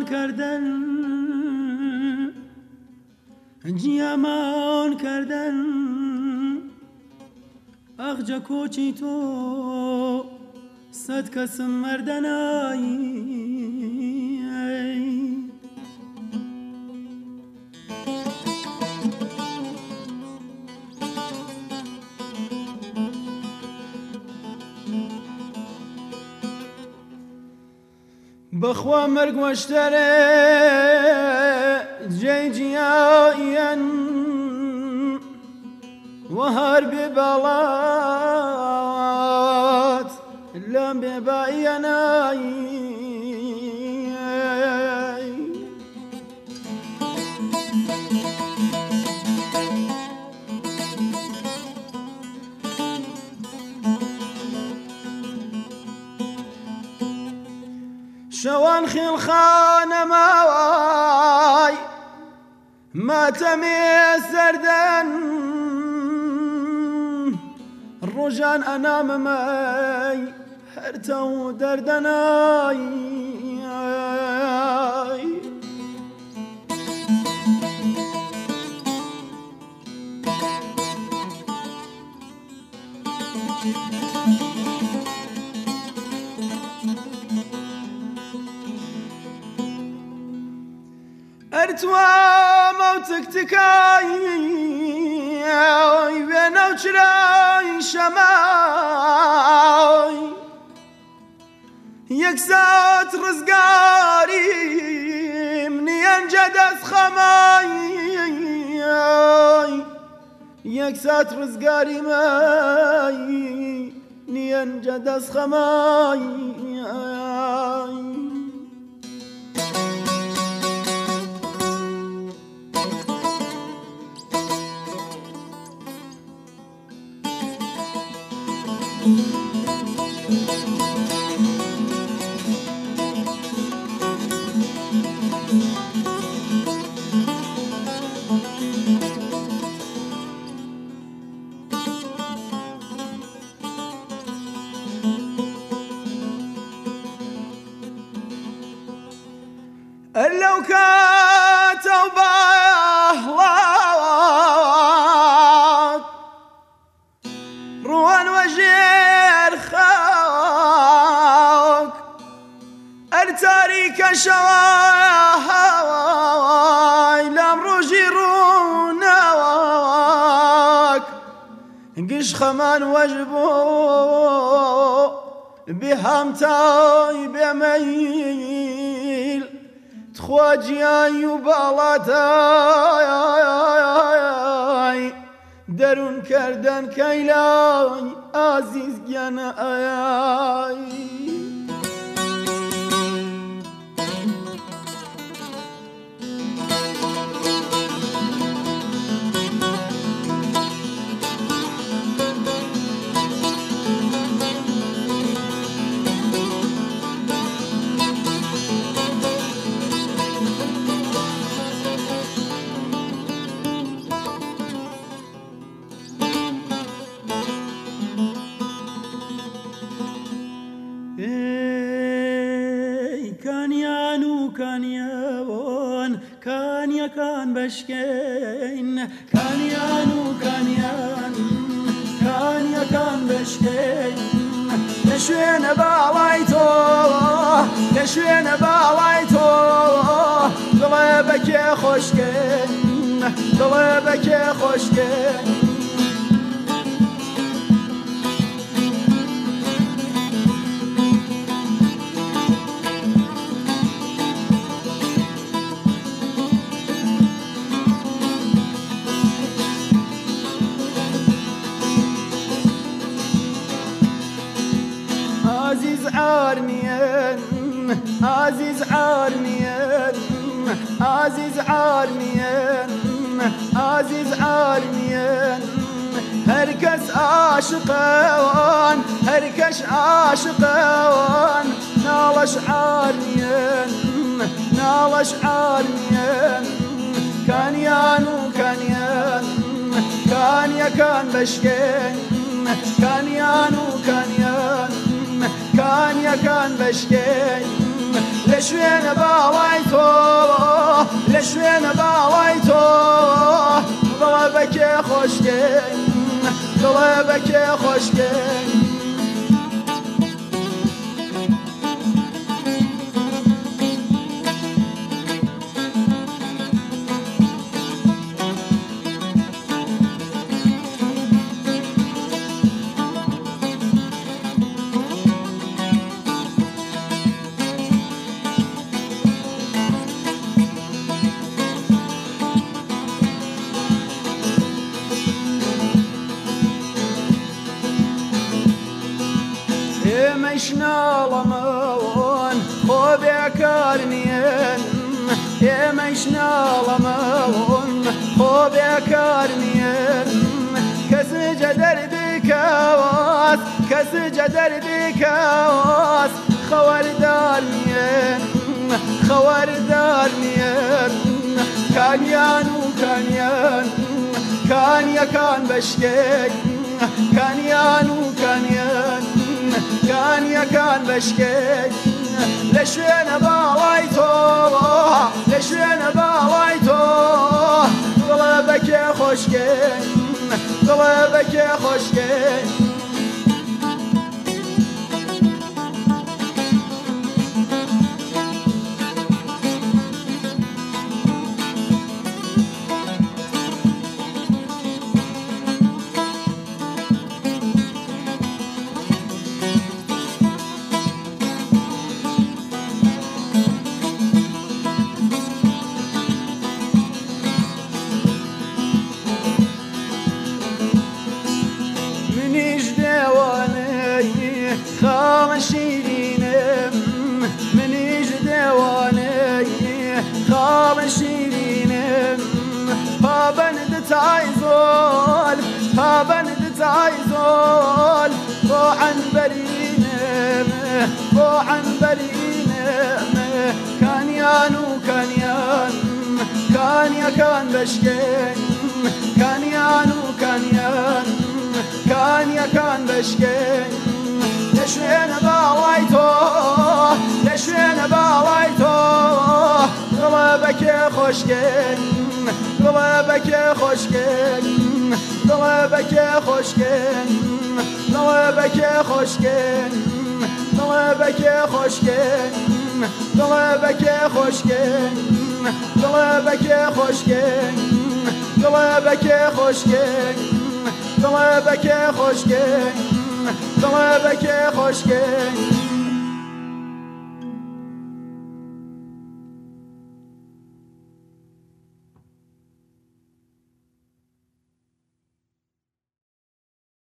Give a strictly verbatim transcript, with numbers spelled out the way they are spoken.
کردن جیامان کردن اخجا کوچی تو صد کسم مردنایی بخوا مرگ وشتره جيجياين وهر ببالات لم ببايناي شوان خيل خانه ماواي ما تمي سردن الرجان انا مماي هرتو دردناي ارتوا موتك تكاي بينا وشراي شماي يكسات رزقاري مني انجد اسخماي يكسات رزقاري ماي مني انجد اسخماي لو كاتوا بأهلاك روان وجير خاك التاريك شواي لم رجي روناك قش خمان وجبو بهمتاي بميل خواجیای و بالاتای درون کردن کیلای عزیز گنای كانيان كانيا كان بشكين كانيان وكانيان كانيا كان بشكين لشوين بالايتو لشوين بالايتو ضربك يا خوشكين ضربك يا خوشكين عزيز عارنيان عزيز عارنيان عزيز عارنيان عزيز عارنيان هركس عاشقان هركش عاشقان نالش عارنيان نالش عارنيان كانيان وكانيان كانيا كان بشكين كانيان وكانيان كانيا كان بشكين لە شوێنە باڵای تۆ لە شوێنە باڵای تۆ دڵە بەکێ خۆشگەی دڵە بەکێ خۆشگەی ئێمەش ناڵەمەوەن خۆ بێکار نیەن ئێمەش ناڵەمەوەن خۆ بێکار نیەن کەسجە دەردی کەواز کەسجە دەردی کەواز خەوەردار نیەن خەوەردار نیەن کانیان و کانیان کانیەکان بەشکێک کانیان و کانیان کانیەکان بەشکێک لە شوێنە باڵای تۆ لە شوێنە باڵای تۆ دڵە بەکێ خۆشگەی دڵە بەکێ خۆشگەی خاڵە شیرینم منیش دێوانەی خاڵە شیرینم پابەند تای زۆل پابەند تای زۆل بۆ عنبەرینم بۆ عنبەرینم کانیان و کانیان کانیەکان بەشکێن کانیان و کانیان کانیەکان بەشکێن لە شوێنە باڵای تۆ لە شوێنە باڵای تۆ دڵە بەکێ خۆشگەی دڵە بەکێ خۆشگەی دڵە بەکێ خۆشگەی دڵە بەکێ خۆشگەی دڵە بەکێ خۆشگەی دڵە بەکێ خۆشگەی دڵە بەکێ خۆشگەی دڵە بەکێ خۆشگەی دڵە بەکێ خۆشگەی دڵە بەکێ خۆشگەی